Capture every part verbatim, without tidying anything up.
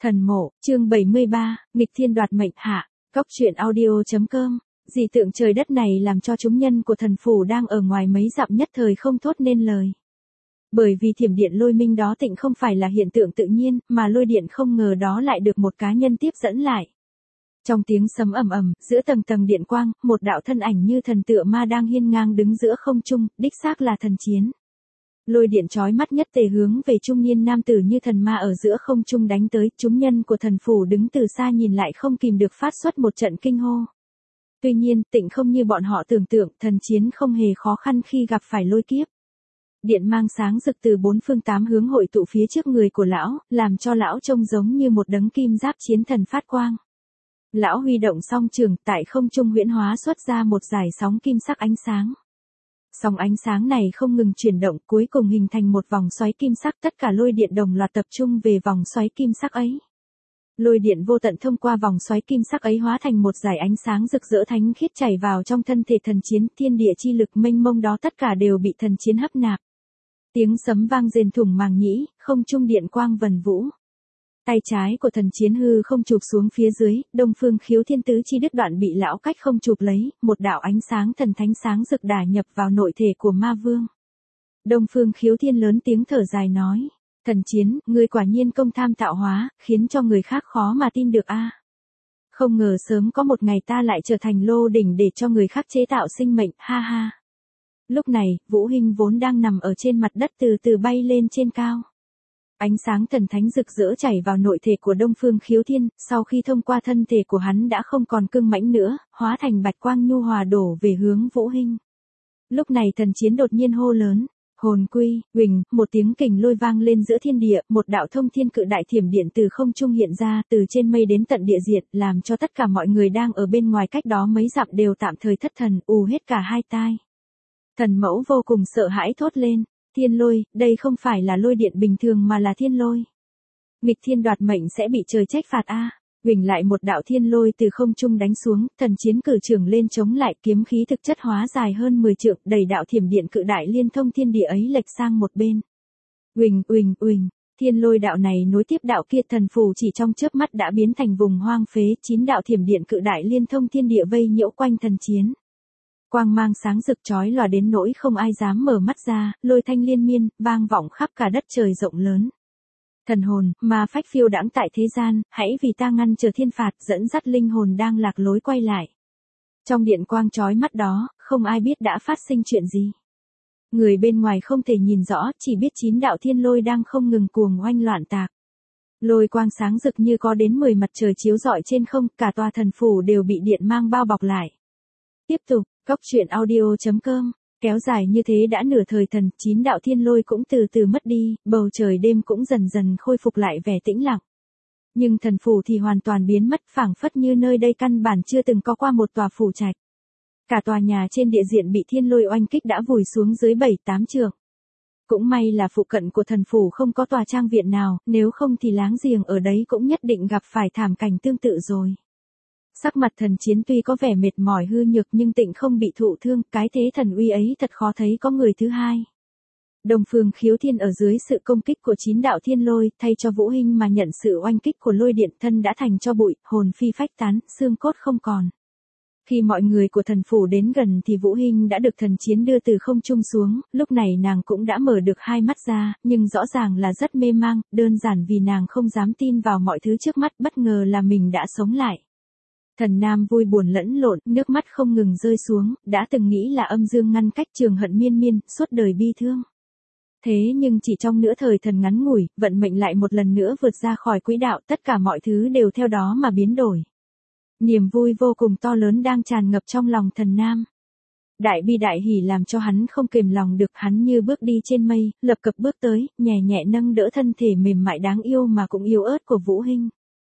Thần mộ, chương bảy mươi ba, nghịch thiên đoạt mệnh hạ, cóc truyện audio.com. Dị tượng trời đất này làm cho chúng nhân của thần phủ đang ở ngoài mấy dặm nhất thời không thốt nên lời. Bởi vì thiểm điện lôi minh đó tịnh không phải là hiện tượng tự nhiên, mà lôi điện không ngờ đó lại được một cá nhân tiếp dẫn lại. Trong tiếng sấm ầm ầm, giữa tầng tầng điện quang, một đạo thân ảnh như thần tựa ma đang hiên ngang đứng giữa không trung, đích xác là thần chiến. Lôi điện chói mắt nhất tề hướng về trung niên nam tử như thần ma ở giữa không trung đánh tới, chúng nhân của thần phủ đứng từ xa nhìn lại không kìm được phát xuất một trận kinh hô. Tuy nhiên, tịnh không như bọn họ tưởng tượng, thần chiến không hề khó khăn khi gặp phải lôi kiếp. Điện mang sáng rực từ bốn phương tám hướng hội tụ phía trước người của lão, làm cho lão trông giống như một đấng kim giáp chiến thần phát quang. Lão huy động song trường, tại không trung huyễn hóa xuất ra một dải sóng kim sắc ánh sáng. Sóng ánh sáng này không ngừng chuyển động, cuối cùng hình thành một vòng xoáy kim sắc, tất cả lôi điện đồng loạt tập trung về vòng xoáy kim sắc ấy. Lôi điện vô tận thông qua vòng xoáy kim sắc ấy hóa thành một dải ánh sáng rực rỡ thánh khiết chảy vào trong thân thể thần chiến, thiên địa chi lực mênh mông đó tất cả đều bị thần chiến hấp nạp. Tiếng sấm vang rền thủng màng nhĩ, không trung điện quang vần vũ. Tay trái của thần chiến hư không chụp xuống phía dưới, đông phương khiếu thiên tứ chi đứt đoạn bị lão cách không chụp lấy, một đạo ánh sáng thần thánh sáng rực đả nhập vào nội thể của ma vương. Đông phương khiếu thiên lớn tiếng thở dài nói, thần chiến, ngươi quả nhiên công tham tạo hóa, khiến cho người khác khó mà tin được a. Không ngờ sớm có một ngày ta lại trở thành lô đỉnh để cho người khác chế tạo sinh mệnh, ha ha. Lúc này, Vũ Hinh vốn đang nằm ở trên mặt đất từ từ bay lên trên cao. Ánh sáng thần thánh rực rỡ chảy vào nội thể của Đông Phương Khiếu Thiên, sau khi thông qua thân thể của hắn đã không còn cương mãnh nữa, hóa thành bạch quang nhu hòa đổ về hướng Vũ Hinh. Lúc này thần chiến đột nhiên hô lớn, hồn quy, huỳnh, một tiếng kình lôi vang lên giữa thiên địa, một đạo thông thiên cự đại thiểm điện từ không trung hiện ra, từ trên mây đến tận địa diệt, làm cho tất cả mọi người đang ở bên ngoài cách đó mấy dặm đều tạm thời thất thần, ù hết cả hai tai. Thần mẫu vô cùng sợ hãi thốt lên. Thiên lôi, đây không phải là lôi điện bình thường mà là thiên lôi. Nghịch thiên đoạt mệnh sẽ bị trời trách phạt a. À. Huỳnh lại một đạo thiên lôi từ không trung đánh xuống, thần chiến cử trưởng lên chống lại, kiếm khí thực chất hóa dài hơn mười trượng, đầy đạo thiểm điện cự đại liên thông thiên địa ấy lệch sang một bên. Huỳnh, huỳnh, huỳnh, thiên lôi đạo này nối tiếp đạo kia, thần phù chỉ trong chớp mắt đã biến thành vùng hoang phế, chín đạo thiểm điện cự đại liên thông thiên địa vây nhiễu quanh thần chiến. Quang mang sáng rực chói lòa đến nỗi không ai dám mở mắt ra, lôi thanh liên miên, vang vọng khắp cả đất trời rộng lớn. Thần hồn, ma phách phiêu đãng tại thế gian, hãy vì ta ngăn trở thiên phạt, dẫn dắt linh hồn đang lạc lối quay lại. Trong điện quang chói mắt đó, không ai biết đã phát sinh chuyện gì. Người bên ngoài không thể nhìn rõ, chỉ biết chín đạo thiên lôi đang không ngừng cuồng oanh loạn tạc. Lôi quang sáng rực như có đến mười mặt trời chiếu rọi trên không, cả tòa thần phủ đều bị điện mang bao bọc lại. Tiếp tục, cóc truyện audio.com, kéo dài như thế đã nửa thời thần, chín đạo thiên lôi cũng từ từ mất đi, bầu trời đêm cũng dần dần khôi phục lại vẻ tĩnh lặng. Nhưng thần phủ thì hoàn toàn biến mất, phảng phất như nơi đây căn bản chưa từng có qua một tòa phủ trạch. Cả tòa nhà trên địa diện bị thiên lôi oanh kích đã vùi xuống dưới bảy tám trượng. Cũng may là phụ cận của thần phủ không có tòa trang viện nào, nếu không thì láng giềng ở đấy cũng nhất định gặp phải thảm cảnh tương tự rồi. Sắc mặt thần chiến tuy có vẻ mệt mỏi hư nhược nhưng tịnh không bị thụ thương, cái thế thần uy ấy thật khó thấy có người thứ hai. Đông Phương Khiếu Thiên ở dưới sự công kích của chín đạo thiên lôi, thay cho Vũ Hinh mà nhận sự oanh kích của lôi điện, thân đã thành cho bụi, hồn phi phách tán, xương cốt không còn. Khi mọi người của thần phủ đến gần thì Vũ Hinh đã được thần chiến đưa từ không trung xuống, lúc này nàng cũng đã mở được hai mắt ra, nhưng rõ ràng là rất mê mang, đơn giản vì nàng không dám tin vào mọi thứ trước mắt, bất ngờ là mình đã sống lại. Thần nam vui buồn lẫn lộn, nước mắt không ngừng rơi xuống, đã từng nghĩ là âm dương ngăn cách trường hận miên miên, suốt đời bi thương. Thế nhưng chỉ trong nửa thời thần ngắn ngủi, vận mệnh lại một lần nữa vượt ra khỏi quỹ đạo, tất cả mọi thứ đều theo đó mà biến đổi. Niềm vui vô cùng to lớn đang tràn ngập trong lòng thần nam. Đại bi đại hỉ làm cho hắn không kềm lòng được, hắn như bước đi trên mây, lập cập bước tới, nhẹ nhẹ nâng đỡ thân thể mềm mại đáng yêu mà cũng yếu ớt của Vũ Hinh.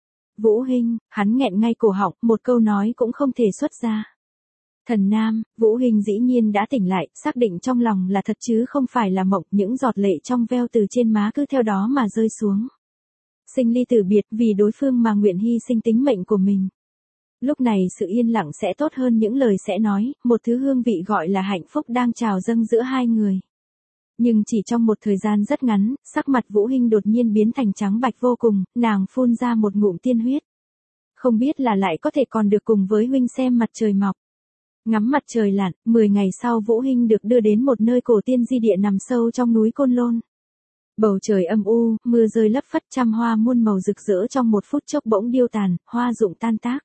Vũ Hinh, hắn nghẹn ngay cổ họng, một câu nói cũng không thể xuất ra. Thần nam, Vũ Hinh dĩ nhiên đã tỉnh lại, xác định trong lòng là thật chứ không phải là mộng, những giọt lệ trong veo từ trên má cứ theo đó mà rơi xuống. Sinh ly tử biệt, vì đối phương mà nguyện hy sinh tính mệnh của mình. Lúc này sự yên lặng sẽ tốt hơn những lời sẽ nói, một thứ hương vị gọi là hạnh phúc đang trào dâng giữa hai người. Nhưng chỉ trong một thời gian rất ngắn, sắc mặt Vũ Hinh đột nhiên biến thành trắng bạch vô cùng, nàng phun ra một ngụm tiên huyết. Không biết là lại có thể còn được cùng với huynh xem mặt trời mọc. Ngắm mặt trời lặn, mười ngày sau Vũ Hinh được đưa đến một nơi cổ tiên di địa nằm sâu trong núi Côn Lôn. Bầu trời âm u, mưa rơi lất phất, trăm hoa muôn màu rực rỡ trong một phút chốc bỗng điêu tàn, hoa rụng tan tác.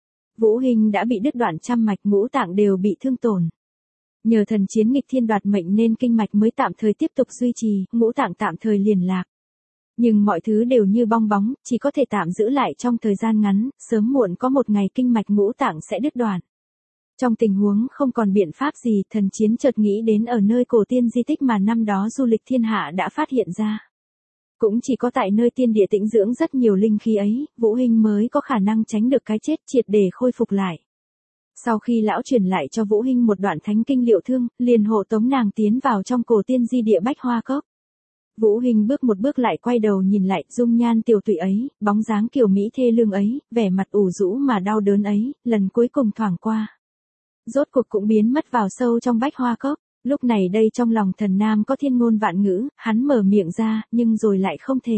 Vũ Hinh đã bị đứt đoạn trăm mạch, ngũ tạng đều bị thương tổn. Nhờ thần chiến nghịch thiên đoạt mệnh nên kinh mạch mới tạm thời tiếp tục duy trì, ngũ tạng tạm thời liền lạc. Nhưng mọi thứ đều như bong bóng, chỉ có thể tạm giữ lại trong thời gian ngắn, sớm muộn có một ngày kinh mạch ngũ tạng sẽ đứt đoạn. Trong tình huống không còn biện pháp gì, thần chiến chợt nghĩ đến ở nơi cổ tiên di tích mà năm đó du lịch thiên hạ đã phát hiện ra. Cũng chỉ có tại nơi tiên địa tĩnh dưỡng rất nhiều linh khí ấy, Vũ Hinh mới có khả năng tránh được cái chết, triệt để khôi phục lại. Sau khi lão truyền lại cho Vũ Hinh một đoạn thánh kinh liệu thương, liền hộ tống nàng tiến vào trong cổ tiên di địa Bách Hoa Cốc. Vũ Hinh bước một bước lại quay đầu nhìn lại, dung nhan tiểu tụy ấy, bóng dáng kiều mỹ thê lương ấy, vẻ mặt ủ rũ mà đau đớn ấy, lần cuối cùng thoảng qua. Rốt cuộc cũng biến mất vào sâu trong Bách Hoa Cốc. Lúc này đây trong lòng thần nam có thiên ngôn vạn ngữ, hắn mở miệng ra, nhưng rồi lại không thể.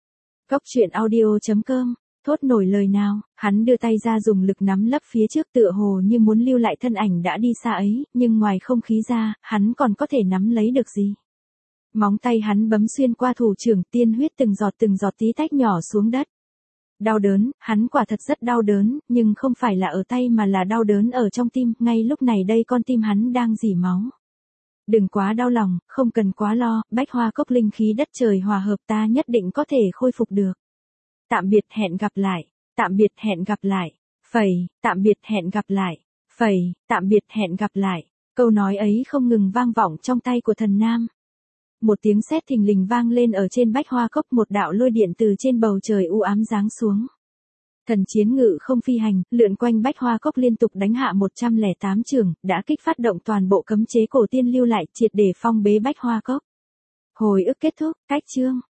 Cốc truyện audio chấm com, thốt nổi lời nào, hắn đưa tay ra dùng lực nắm lấp phía trước tựa hồ như muốn lưu lại thân ảnh đã đi xa ấy, nhưng ngoài không khí ra, hắn còn có thể nắm lấy được gì. Móng tay hắn bấm xuyên qua thủ trưởng, tiên huyết từng giọt từng giọt tí tách nhỏ xuống đất. Đau đớn, hắn quả thật rất đau đớn, nhưng không phải là ở tay mà là đau đớn ở trong tim, ngay lúc này đây con tim hắn đang rỉ máu. Đừng quá đau lòng, không cần quá lo, Bách Hoa Cốc linh khí đất trời hòa hợp, ta nhất định có thể khôi phục được. Tạm biệt, hẹn gặp lại, tạm biệt, hẹn gặp lại, phẩy, tạm biệt, hẹn gặp lại, phẩy, tạm biệt, hẹn gặp lại. Câu nói ấy không ngừng vang vọng trong tay của thần nam. Một tiếng sét thình lình vang lên ở trên Bách Hoa Cốc, một đạo lôi điện từ trên bầu trời u ám giáng xuống. Thần chiến ngự không phi hành, lượn quanh Bách Hoa Cốc liên tục đánh hạ một trăm lẻ tám trường, đã kích phát động toàn bộ cấm chế cổ tiên lưu lại, triệt để phong bế Bách Hoa Cốc. Hồi ức kết thúc, cách chương.